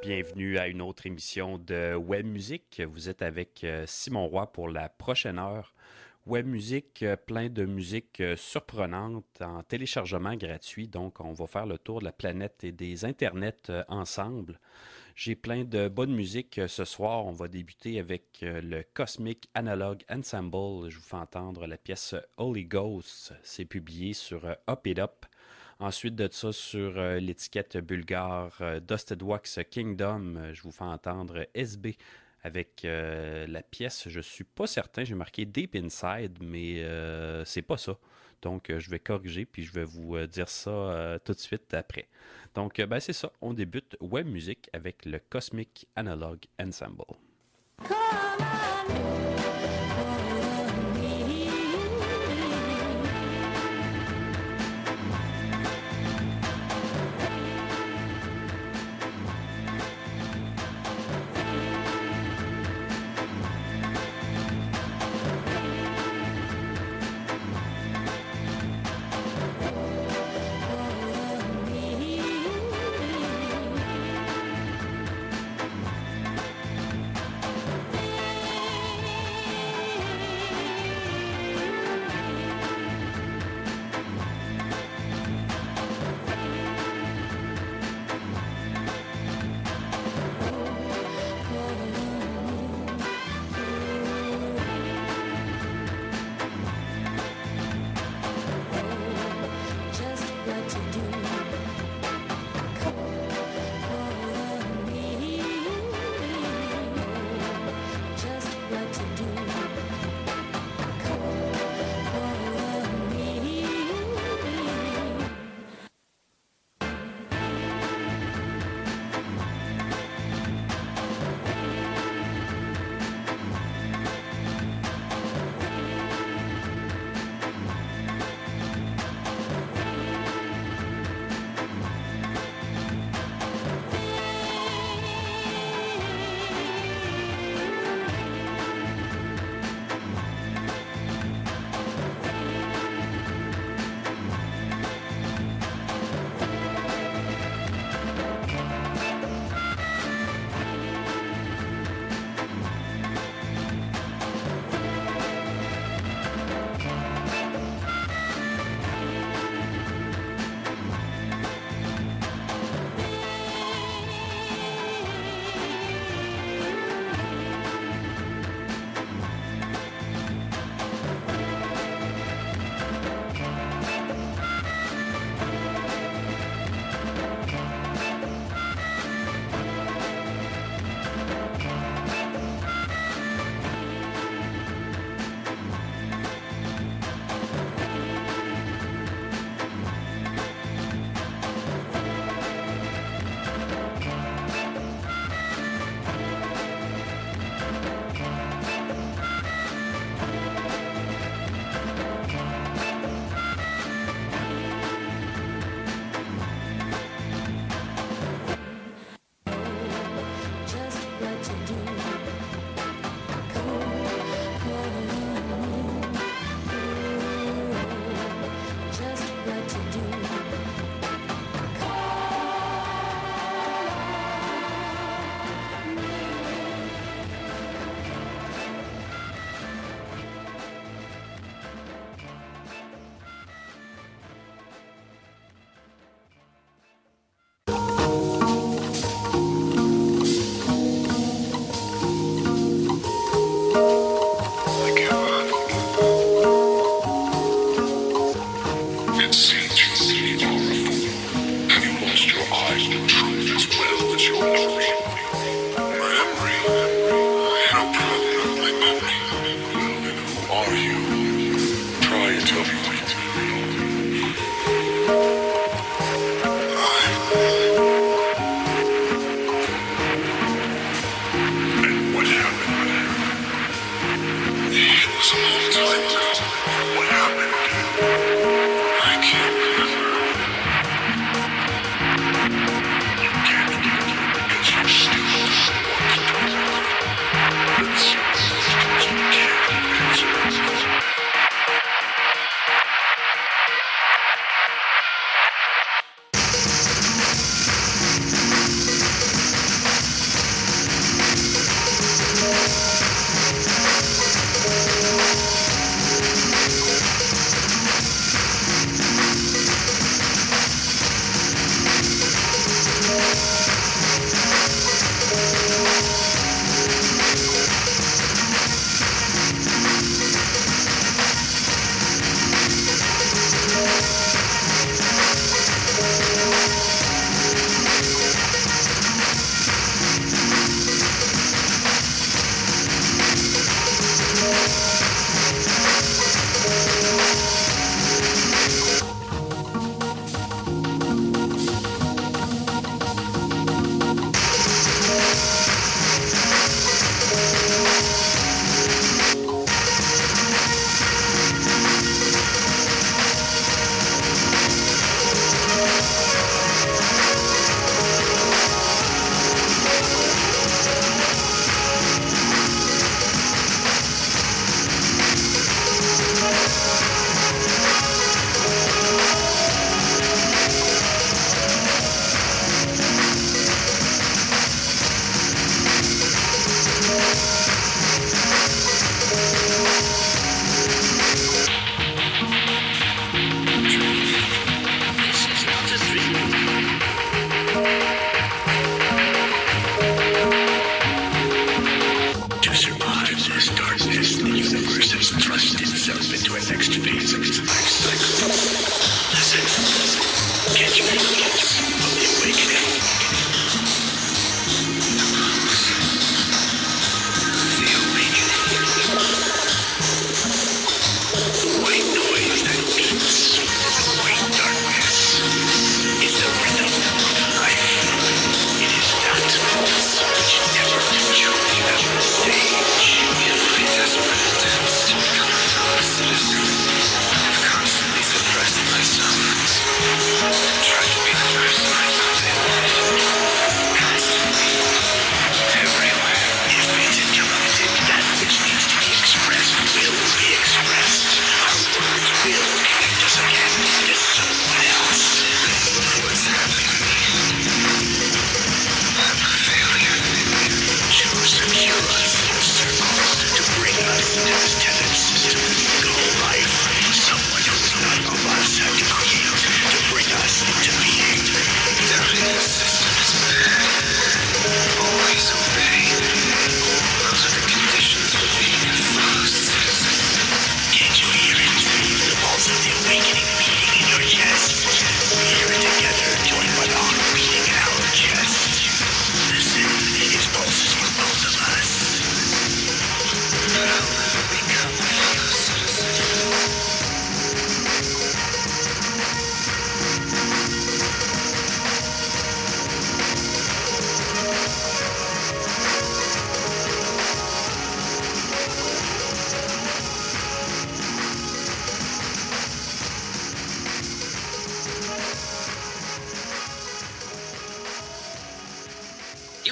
Bienvenue à une autre émission de Web Musique. Vous êtes avec Simon Roy pour la prochaine heure. Web Musique, plein de musique surprenante en téléchargement gratuit. Donc, on va faire le tour de la planète et des internets ensemble. J'ai plein de bonne musique ce soir. On va débuter avec le Cosmic Analog Ensemble. Je vous fais entendre la pièce Holy Ghost. C'est publié sur Up It Up. Ensuite de ça, sur l'étiquette bulgare Dusted Wax Kingdom, je vous fais entendre SB avec la pièce, je suis pas certain, j'ai marqué Deep Inside, mais c'est pas ça. Donc, je vais corriger, puis je vais vous dire ça tout de suite après. Donc, ben c'est ça, on débute Web Music avec le Cosmic Analog Ensemble.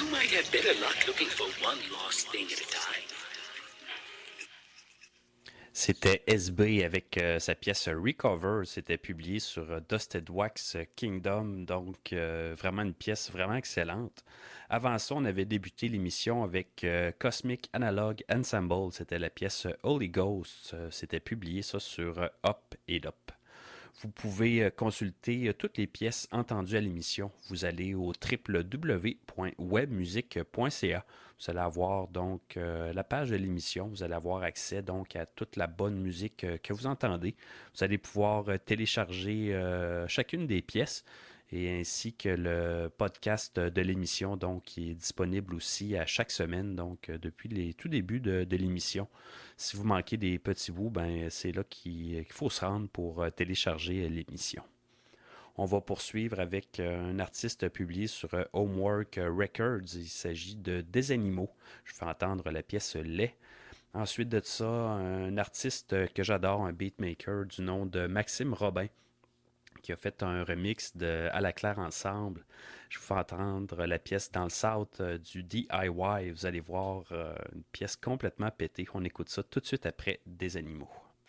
You might have better luck looking for one lost thing at a time. C'était SB avec sa pièce Recover. C'était publié sur Dusted Wax Kingdom. Donc, vraiment une pièce vraiment excellente. Avant ça, on avait débuté l'émission avec Cosmic Analog Ensemble. C'était la pièce Holy Ghost. C'était publié ça sur Up et Up. Vous pouvez consulter toutes les pièces entendues à l'émission. Vous allez au www.webmusique.ca. Vous allez avoir donc la page de l'émission. Vous allez avoir accès donc à toute la bonne musique que vous entendez. Vous allez pouvoir télécharger chacune des pièces et ainsi que le podcast de l'émission donc qui est disponible aussi à chaque semaine donc depuis les tout débuts de l'émission. Si vous manquez des petits bouts, ben c'est là qu'il faut se rendre pour télécharger l'émission. On va poursuivre avec un artiste publié sur Homework Records. Il s'agit de Des Animaux. Je fais entendre la pièce Lait. Ensuite de ça, un artiste que j'adore, un beatmaker du nom de Maxime Robin, qui a fait un remix de À la claire ensemble. Je vous fais entendre la pièce Dans le South du DIY. Vous allez voir une pièce complètement pétée. On écoute ça tout de suite après Des Animaux.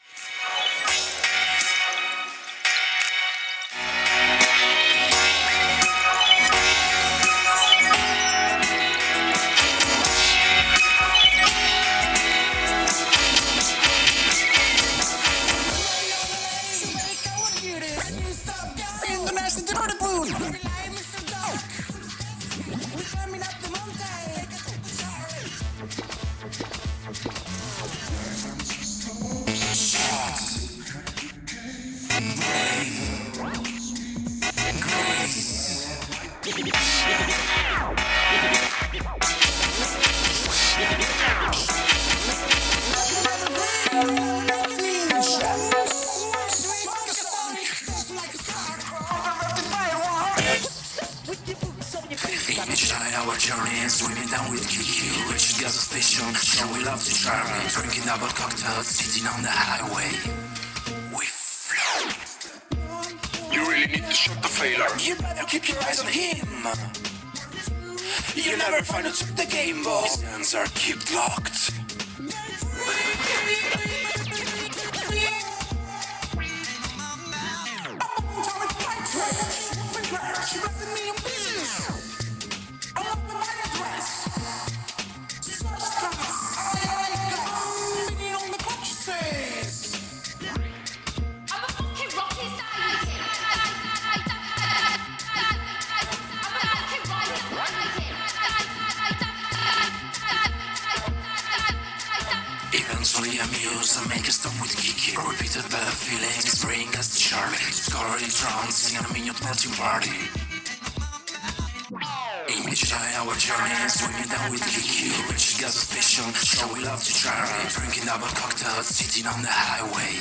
Drinking double cocktails, sitting on the highway. We float. You really need to shut the failure. You better keep your eyes on him. You never find out the game ball. His hands are kept locked. Amused, make us stop with Kiki. Repeated bad feelings bring us to Charlie. Scoring trance in a minute melting party. Each day our journey, swimming down with Kiki. Rich gas station, show we love to Charlie. Drinking double cocktails, sitting on the highway.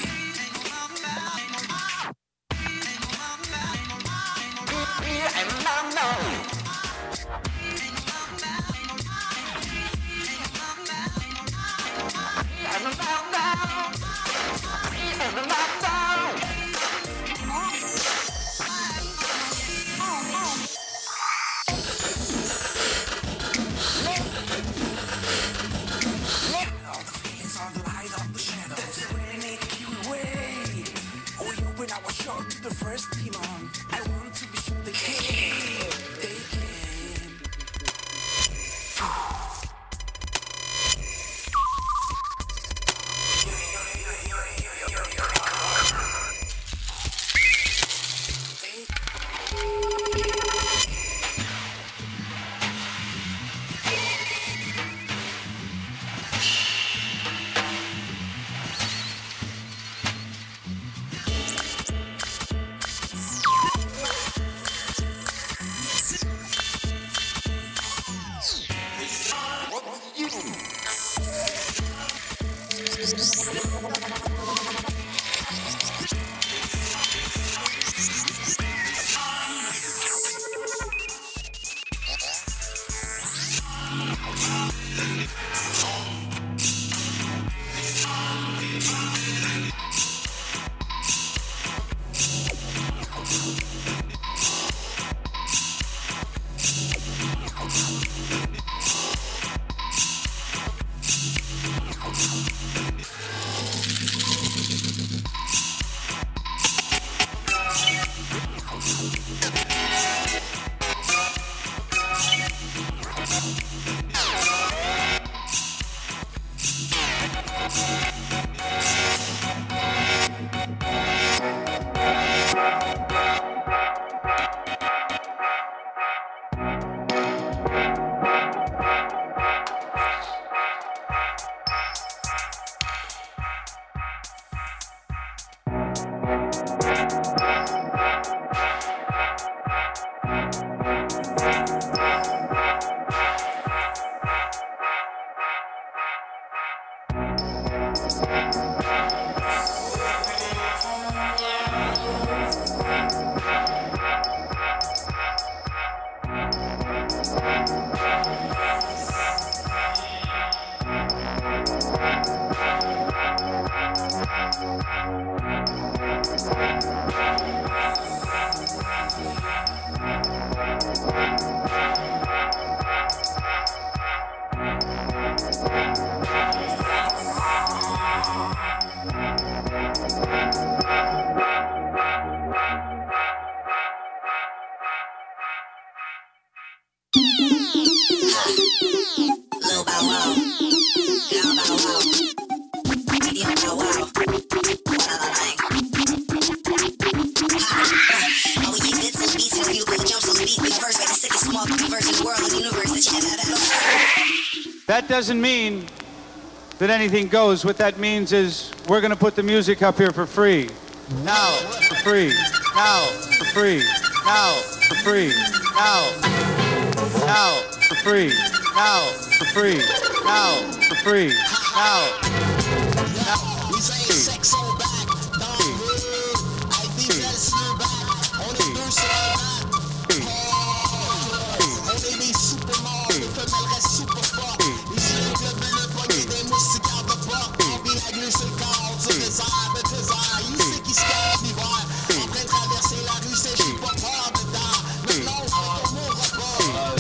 That doesn't mean that anything goes. What that means is we're going to put the music up here for free. Now, for free. Now, for free. Now, for free. Now, for free. Now, for free. Now, for free. Now. We say sex on back dans le hood, avec des ailes sur le back, on est deux sur un back. On est des supermorts, les femelles restent super fortes. Les jeunes clubs le poignet des moustiques garde de porte. On vit la glue sur le corps, du désert, de désert. Il sait qui se cache l'hiver, en train de traverser la rue, c'est j'ai pas peur dedans. Mais non, on mourra pas.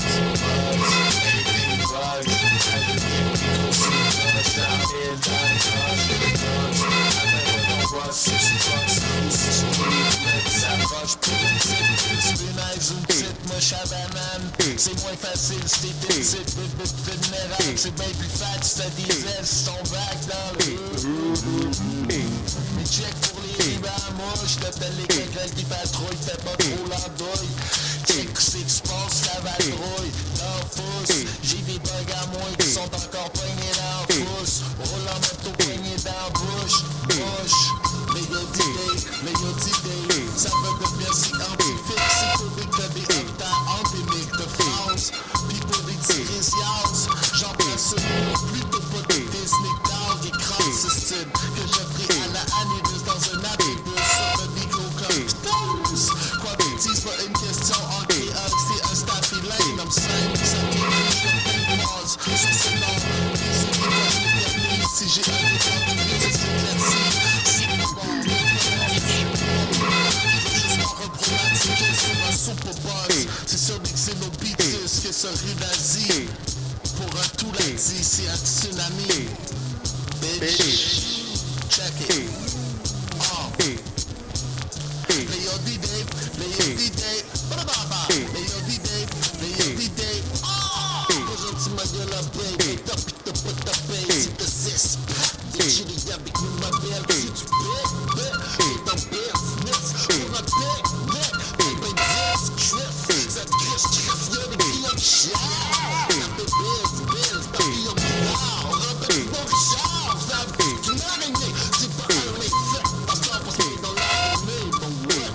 C'est moins facile si t'es petite, vulnérable. C'est bien plus fat si t'as des ailes sur ton bac dans le mais check pour les ribans mouches, t'appelles les quelqu'un qui patrouille, fais pas trop l'andouille. Check où c'est que se passe la vadrouille dans le fousse. J'ai des bugs à moi qui sont encore poignés dans le pouce. Roule en moto poignés dans la bouche. Mais y'a d'idées, ça va devenir si amplifique. C'est pour des codés habitats endémiques de France. Pis pour des tirésias, j'en prends ce mot. Plutôt pas de Disney Dog, écrase ce style que je pris à la anibus dans un abibus sur le micro comme Ptous. Quoi bêtise, pas une question en créole, c'est un staffy lane. I'm saying, ça m'énerve, je fais une pause sur ce nom. Les souris, moi je m'éternise, si j'ai un décor de musique, c'est classique. C'est bon, juste en reprobatiquer sur un super buzz. C'est sur des xénobitus que ce rue d'Asie. Pour un tout lundi, c'est un tsunami. Bitch, check it. Play your D-Day, play your D-Day. Play your D-Day, play your D-Day. Aujourd'hui, ma gueule à baie, t'as pas tapé. Si t'as 6 packs de chili avec nous, ma belle. Si tu paies, t'es en business. Pour un picnic, t'es ben discret. Ça te crèche, y'a des clients qui chialent. Ça fait biz, papillon bizarre. On rappelle pas Richard, ça fait qu'une araignée. C'est pas un effet, parce qu'on pense qu'il est dans l'araignée. Bon, ouais.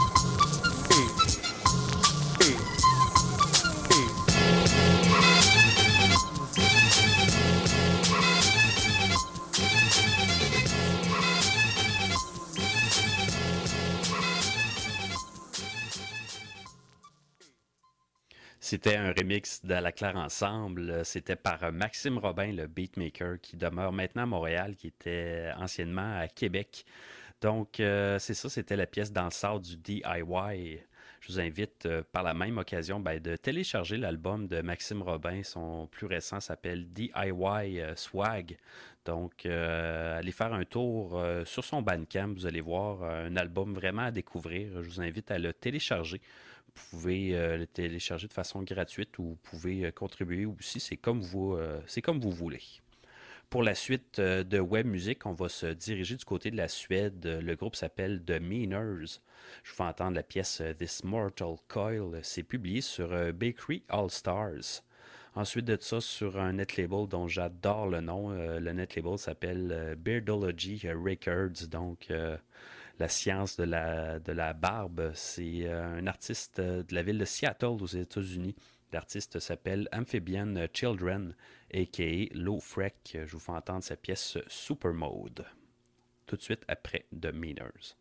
C'était un remix de La Claire Ensemble. C'était par Maxime Robin, le beatmaker, qui demeure maintenant à Montréal, qui était anciennement à Québec. Donc, c'est ça, c'était la pièce dans le sort du DIY. Je vous invite, par la même occasion, de télécharger l'album de Maxime Robin. Son plus récent s'appelle DIY Swag. Donc, allez faire un tour sur son Bandcamp. Vous allez voir un album vraiment à découvrir. Je vous invite à le télécharger. Vous pouvez le télécharger de façon gratuite ou vous pouvez contribuer aussi. C'est comme vous voulez. Pour la suite de Web Music, on va se diriger du côté de la Suède. Le groupe s'appelle The Meaners. Je vous fais entendre la pièce This Mortal Coil. C'est publié sur Bakery All Stars. Ensuite de ça, sur un net label dont j'adore le nom. Le net label s'appelle Beardology Records. Donc, la science de la barbe. C'est un artiste de la ville de Seattle aux États-Unis. L'artiste s'appelle Amphibian Children, a.k.a. Low Freck. Je vous fais entendre sa pièce Super Mode. Tout de suite après The Meaners.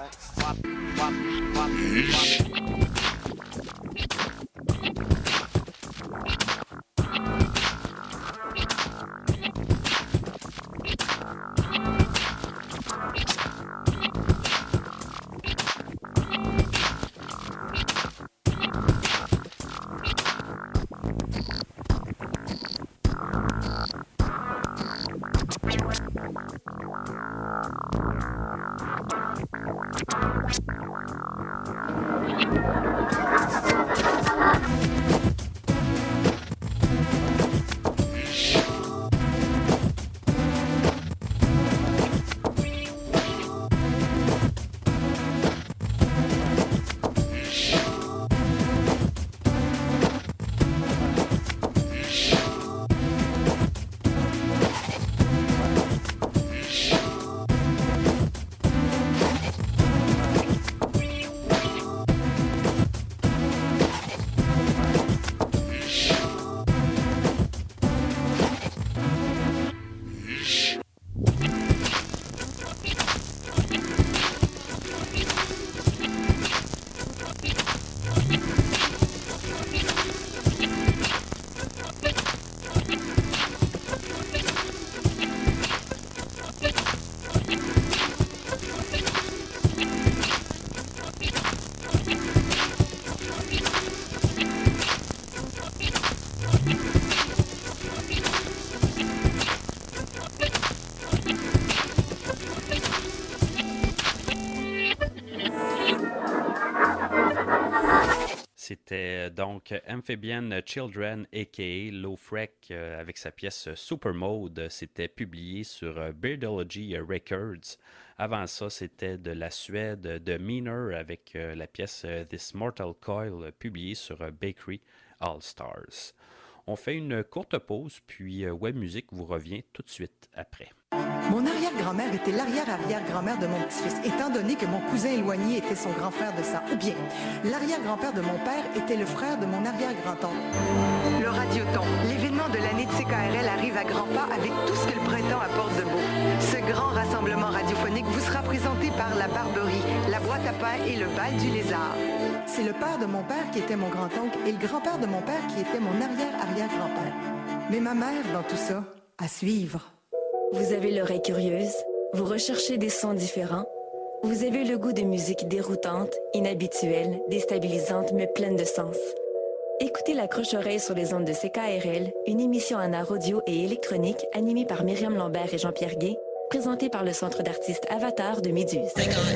C'était donc Amphibian Children, a.k.a. Lowfrek, avec sa pièce Super Mode. C'était publié sur Beardology Records. Avant ça, c'était de la Suède, de Meaner, avec la pièce This Mortal Coil, publiée sur Bakery All Stars. On fait une courte pause, puis Web Music vous revient tout de suite après. Mon arrière-grand-mère était l'arrière-arrière-grand-mère de mon petit-fils, étant donné que mon cousin éloigné était son grand frère de sang. Ou bien, l'arrière-grand-père de mon père était le frère de mon arrière-grand-oncle. Le Radioton, l'événement de l'année de CKRL arrive à grands pas avec tout ce que le printemps apporte de beau. Ce grand rassemblement radiophonique vous sera présenté par la Barberie, la boîte à pain et le bal du lézard. C'est le père de mon père qui était mon grand-oncle et le grand-père de mon père qui était mon arrière-arrière-grand-père. Mais ma mère, dans tout ça, à suivre. Vous avez l'oreille curieuse, vous recherchez des sons différents, vous avez le goût de musique déroutante, inhabituelle, déstabilisante mais pleine de sens. Écoutez La Croche-Oreille sur les ondes de CKRL, une émission en art audio et électronique animée par Myriam Lambert et Jean-Pierre Gay, présentée par le Centre d'artistes Avatar de Méduse.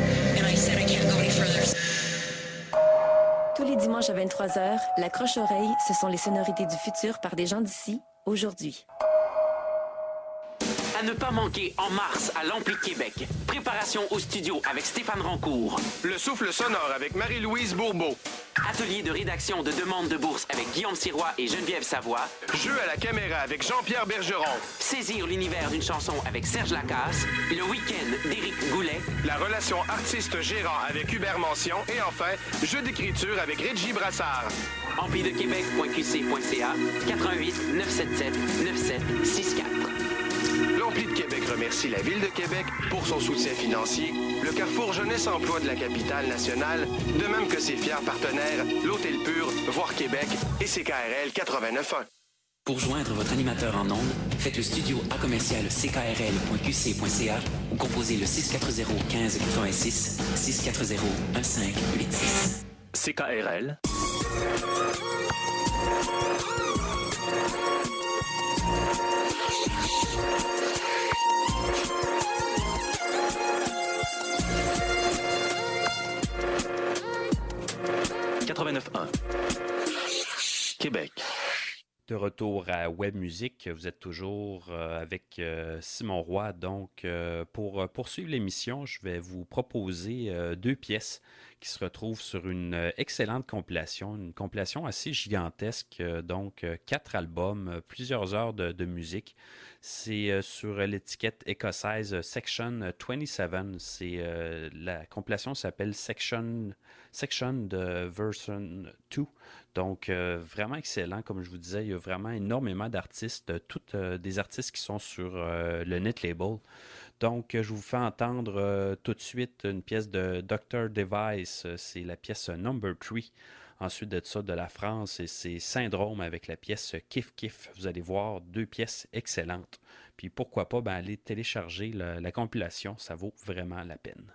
Tous les dimanches à 23h, La Croche-Oreille, ce sont les sonorités du futur par des gens d'ici, aujourd'hui. À ne pas manquer en mars à l'Ampli de Québec. Préparation au studio avec Stéphane Rancourt. Le souffle sonore avec Marie-Louise Bourbeau. Atelier de rédaction de demande de bourse avec Guillaume Sirois et Geneviève Savoie. Jeu à la caméra avec Jean-Pierre Bergeron. Saisir l'univers d'une chanson avec Serge Lacasse. Le week-end d'Éric Goulet. La relation artiste-gérant avec Hubert Mention. Et enfin, jeu d'écriture avec Régie Brassard. amplidequebec.qc.ca 88 977 9764. L'Ampli de Québec remercie la Ville de Québec pour son soutien financier, le Carrefour Jeunesse Emploi de la capitale nationale, de même que ses fiers partenaires, l'Hôtel Pur, Voir Québec et CKRL 89.1. Pour joindre votre animateur en ondes, faites le studio à commercial ckrl.qc.ca ou composez le 640 15 86 640 1586. CKRL. Québec. De retour à Web Music, vous êtes toujours avec Simon Roy. Donc, pour poursuivre l'émission, je vais vous proposer deux pièces qui se retrouvent sur une excellente compilation, une compilation assez gigantesque, donc 4 albums, plusieurs heures de musique. C'est sur l'étiquette écossaise Section 27. La compilation s'appelle Section de Version 2. Donc, vraiment excellent. Comme je vous disais, il y a vraiment énormément d'artistes, toutes des artistes qui sont sur le Net Label. Donc, je vous fais entendre tout de suite une pièce de Dr. Device. C'est la pièce Number 3. Ensuite de ça, de la France, et c'est Syndrome avec la pièce Kiff Kiff. Vous allez voir, 2 pièces excellentes. Puis pourquoi pas, aller télécharger la compilation. Ça vaut vraiment la peine.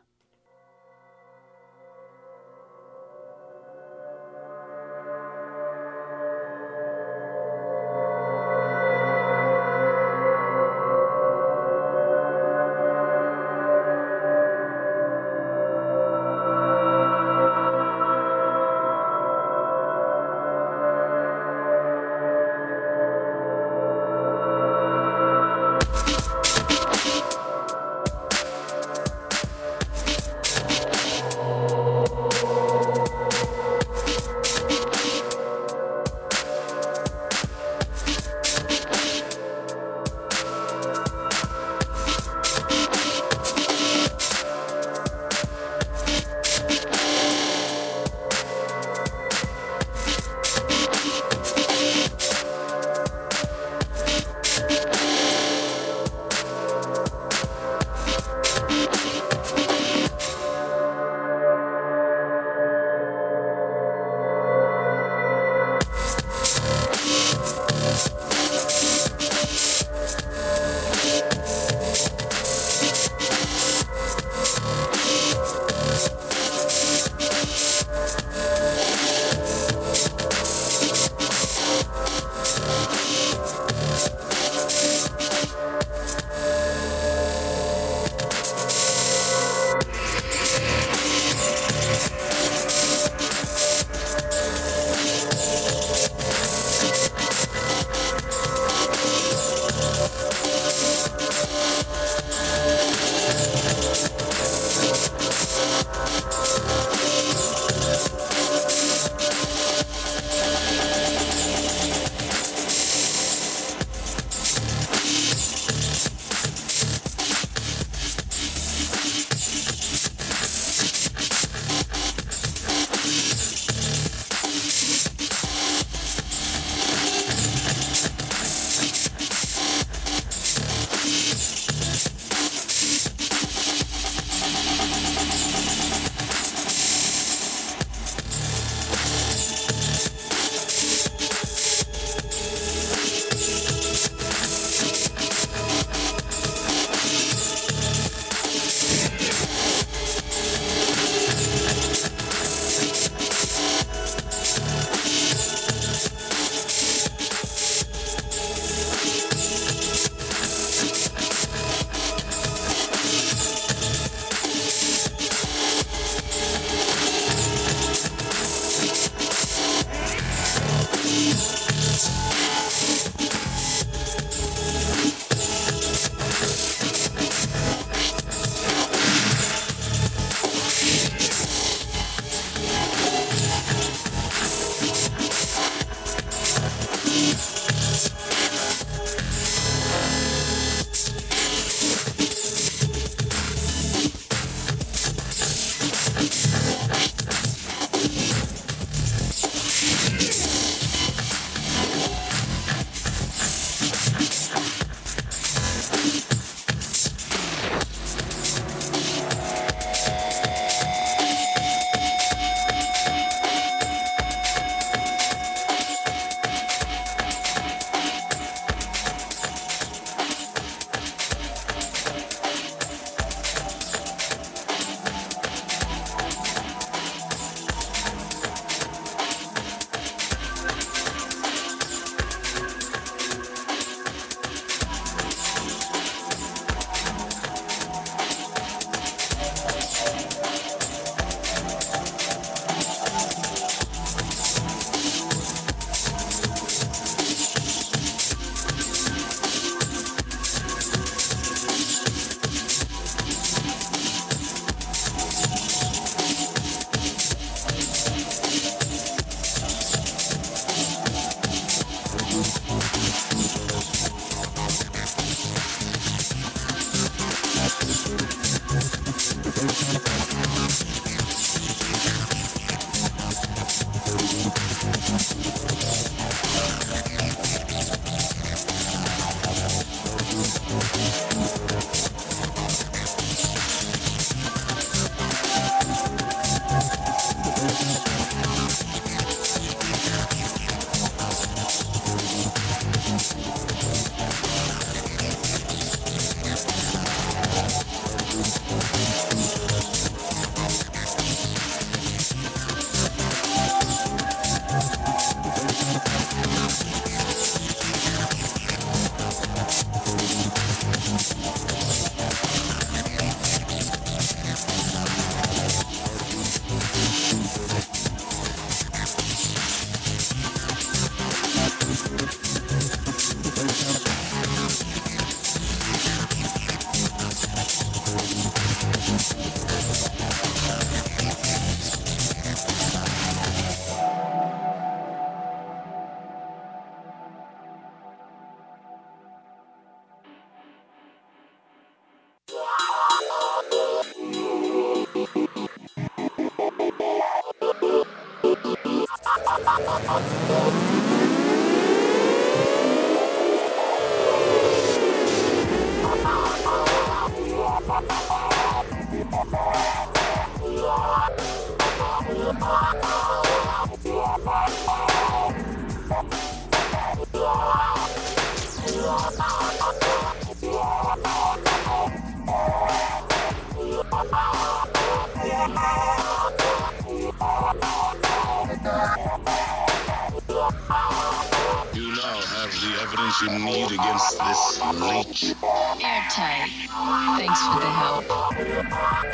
You now have the evidence you need against this leech. Airtight. Thanks for the help.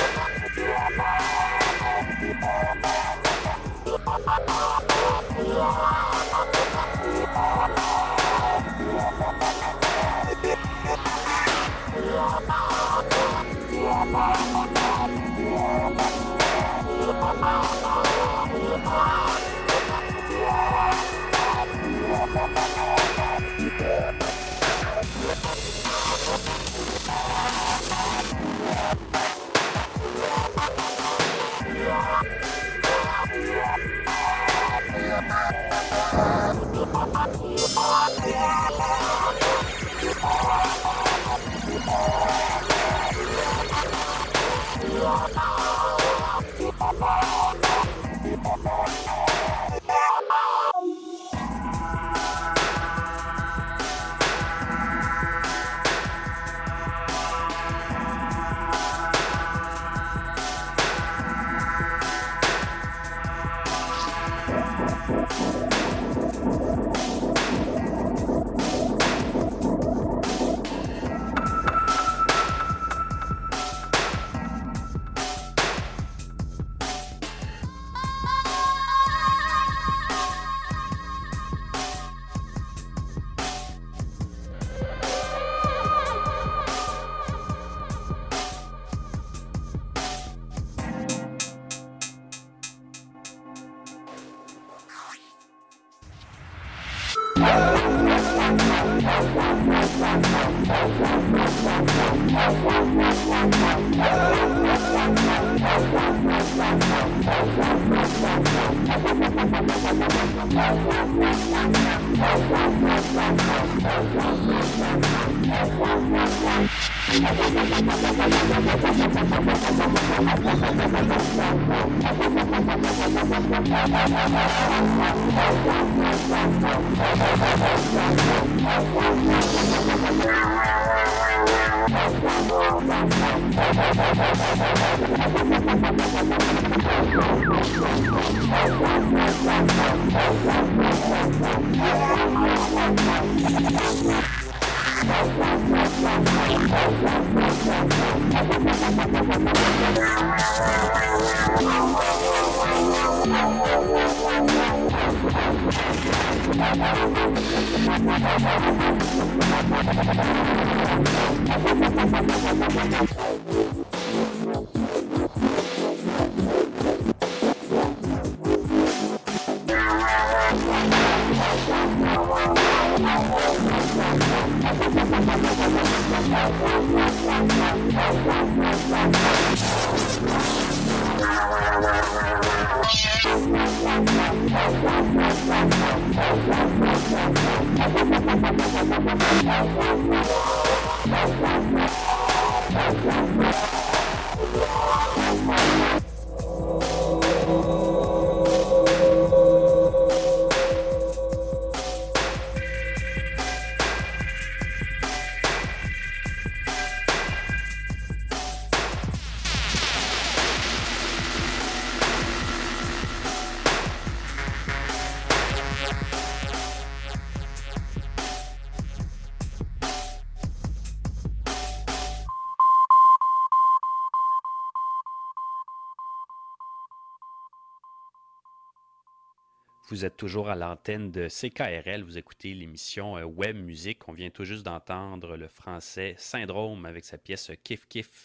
Vous êtes toujours à l'antenne de CKRL. Vous écoutez l'émission Web Musique. On vient tout juste d'entendre le français Syndrome avec sa pièce Kiff Kiff.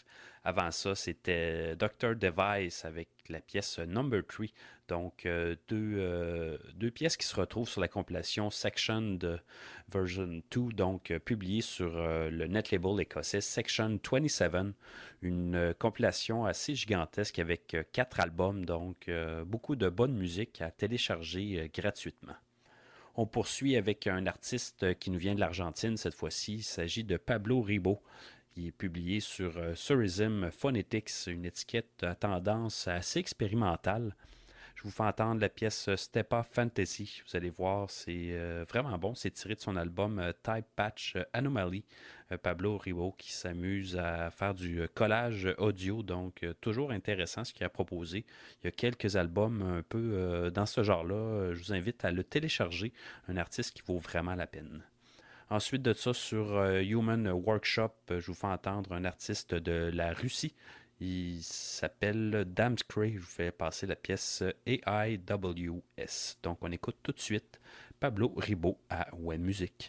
Avant ça, c'était Dr. Device avec la pièce Number 3. Donc, deux pièces qui se retrouvent sur la compilation Section de Version 2, donc publiée sur le net label écossais Section 27. Une compilation assez gigantesque avec 4 albums, donc beaucoup de bonne musique à télécharger gratuitement. On poursuit avec un artiste qui nous vient de l'Argentine cette fois-ci. Il s'agit de Pablo Ribot. Il est publié sur Surism Phonetics, une étiquette à tendance assez expérimentale. Je vous fais entendre la pièce Stepa Fantasy. Vous allez voir, c'est vraiment bon. C'est tiré de son album Type Patch Anomaly. Pablo Ribot qui s'amuse à faire du collage audio, donc toujours intéressant ce qu'il a proposé. Il y a quelques albums un peu dans ce genre-là. Je vous invite à le télécharger. Un artiste qui vaut vraiment la peine. Ensuite de ça, sur Human Workshop, je vous fais entendre un artiste de la Russie. Il s'appelle Damskray. Je vous fais passer la pièce AIWS. Donc, on écoute tout de suite Pablo Ribot à Ouais Musique.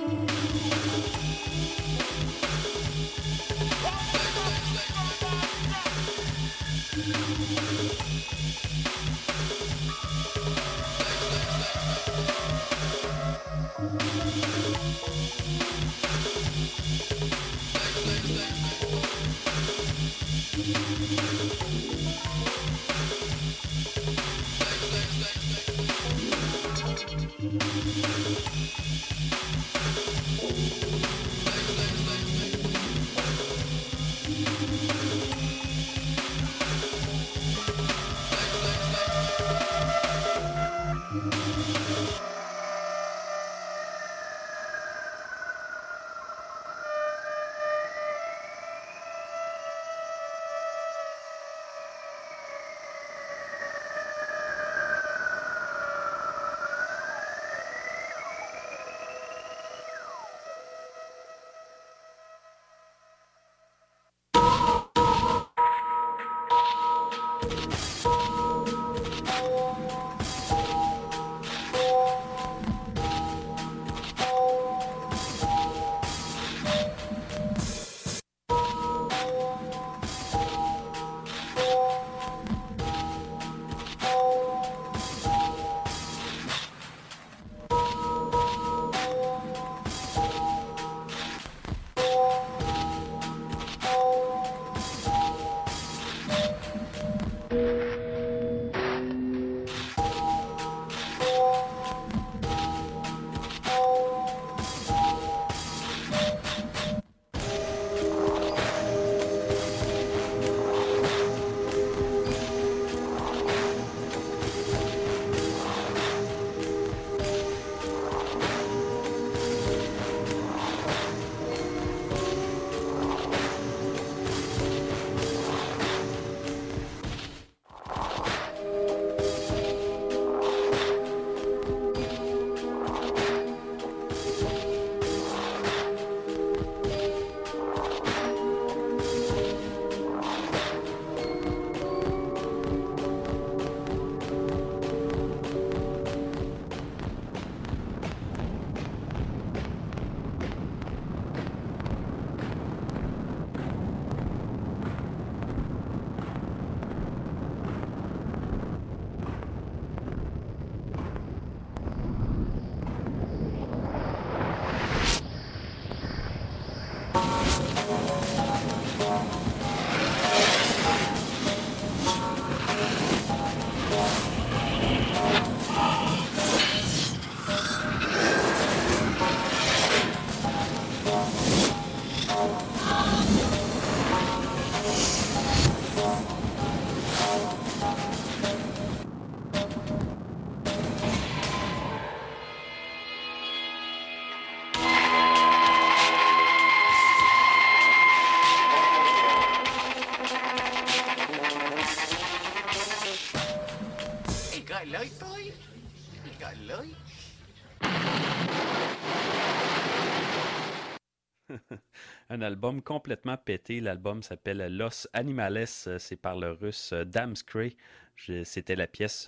Un album complètement pété. L'album s'appelle Los Animales. C'est par le russe Damskray. C'était la pièce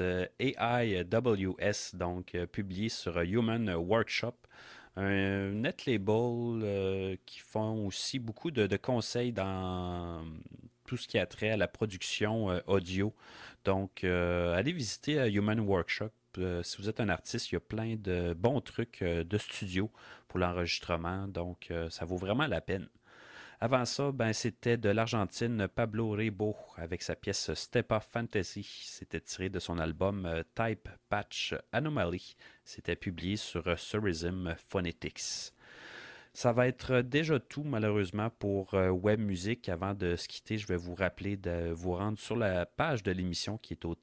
AIWS, donc publiée sur Human Workshop. Un net label qui font aussi beaucoup de conseils dans tout ce qui a trait à la production audio. Donc, allez visiter Human Workshop. Si vous êtes un artiste, il y a plein de bons trucs de studio pour l'enregistrement. Donc, ça vaut vraiment la peine. Avant ça, c'était de l'Argentine Pablo Rebo avec sa pièce Step Off Fantasy. C'était tiré de son album Type Patch Anomaly. C'était publié sur Surism Phonetics. Ça va être déjà tout, malheureusement, pour Web Music. Avant de se quitter, je vais vous rappeler de vous rendre sur la page de l'émission qui est au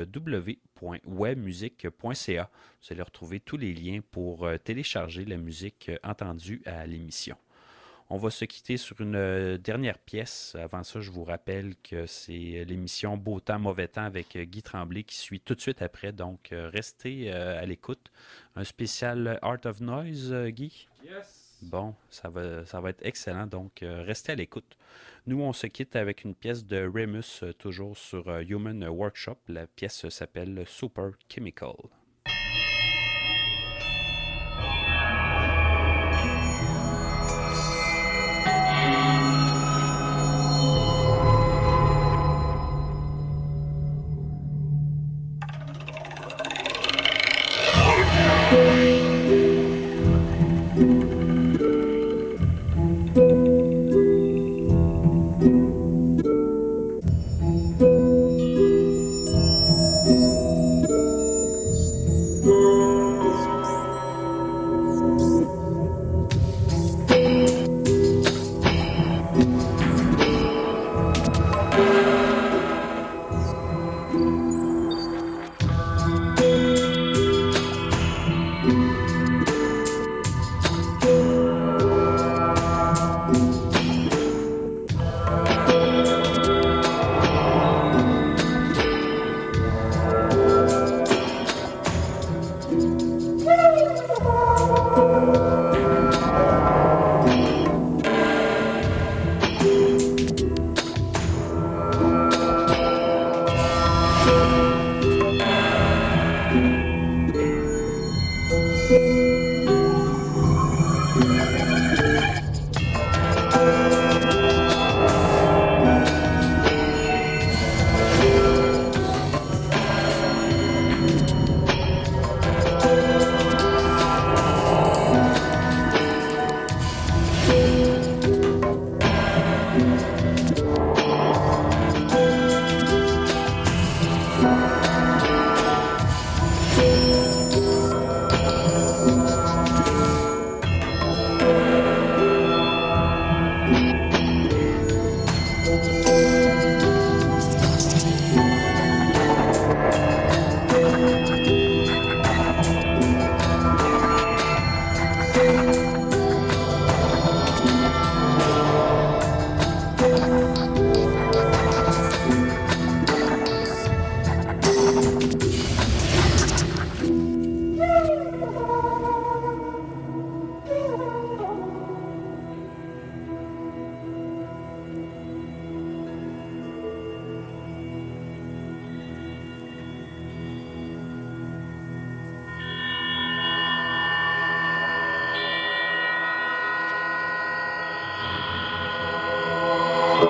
www.webmusic.ca. Vous allez retrouver tous les liens pour télécharger la musique entendue à l'émission. On va se quitter sur une dernière pièce. Avant ça, je vous rappelle que c'est l'émission Beau temps, mauvais temps avec Guy Tremblay qui suit tout de suite après. Donc, restez à l'écoute. Un spécial Art of Noise, Guy? Yes! Bon, ça va être excellent. Donc, restez à l'écoute. Nous, on se quitte avec une pièce de Remus, toujours sur Human Workshop. La pièce s'appelle Super Chemical.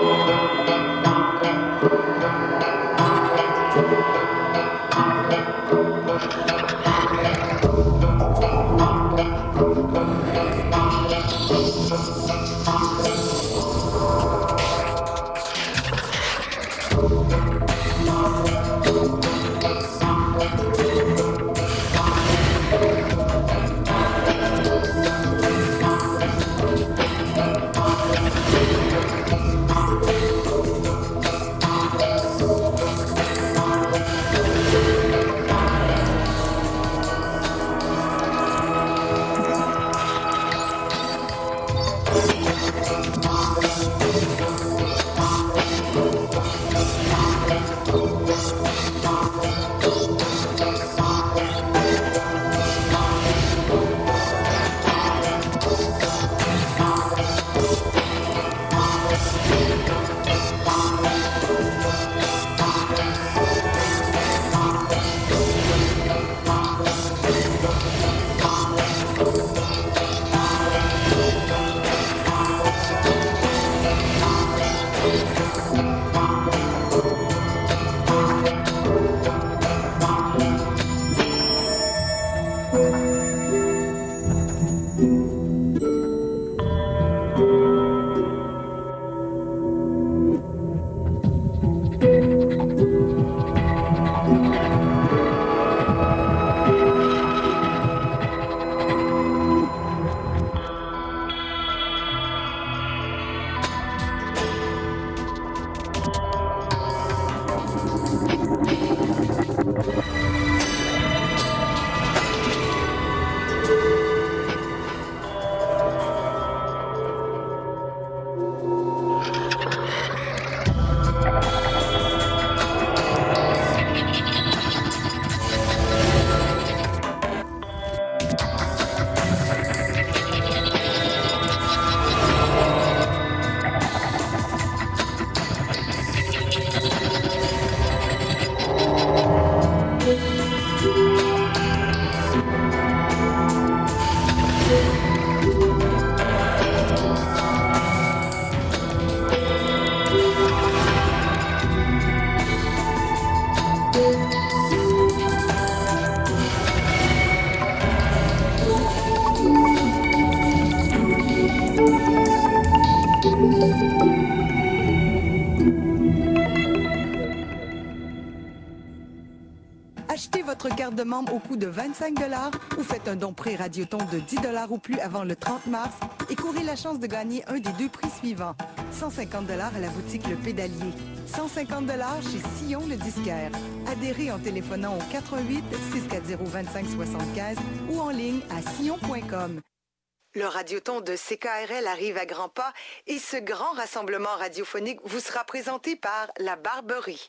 Achetez votre carte de membre au coût de 25 $ ou faites un don pré-Radioton de 10 $ ou plus avant le 30 mars et courez la chance de gagner un des deux prix suivants. 150 $ à la boutique Le Pédalier. 150 $ chez Sillon le disquaire. Adhérez en téléphonant au 88 640 25 75 ou en ligne à sillon.com. Le Radioton de CKRL arrive à grands pas et ce grand rassemblement radiophonique vous sera présenté par La Barberie.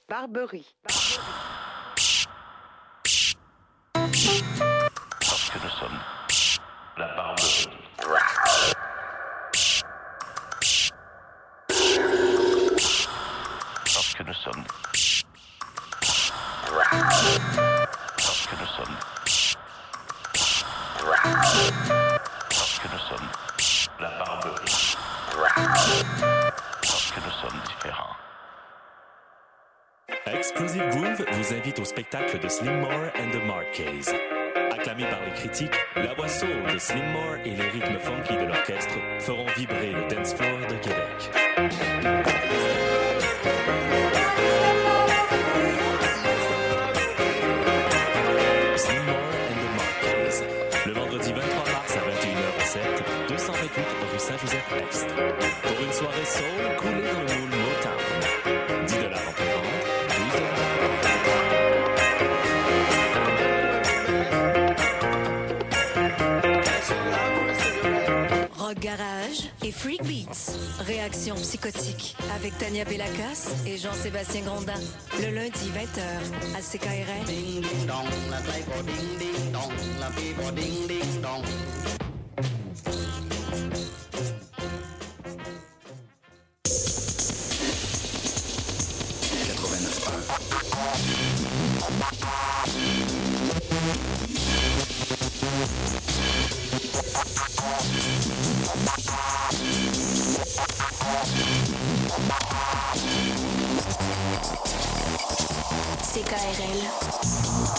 Parce que nous sommes la Barberie. Parce que nous sommes. Parce que nous sommes. Parce que nous sommes la Barberie. Parce que nous sommes différents. Explosive Groove vous invite au spectacle de Slim Moore and the Marquez. Acclamé par les critiques, la voix soul de Slim Moore et les rythmes funky de l'orchestre feront vibrer le dance floor de Québec. Slim Moore and the Marquez, le vendredi 23 mars à 21h07, 228 rue Saint-Joseph-Est. Pour une soirée soul coulée dans le moule Motown. 10 $ en pré-vente. Rock Garage et Freak Beats. Réaction psychotique avec Tania Bellacas et Jean-Sébastien Grondin. Le lundi 20h à CKRL. Ding ding dong, la play for ding ding dong, la play for ding ding dong. CKRL.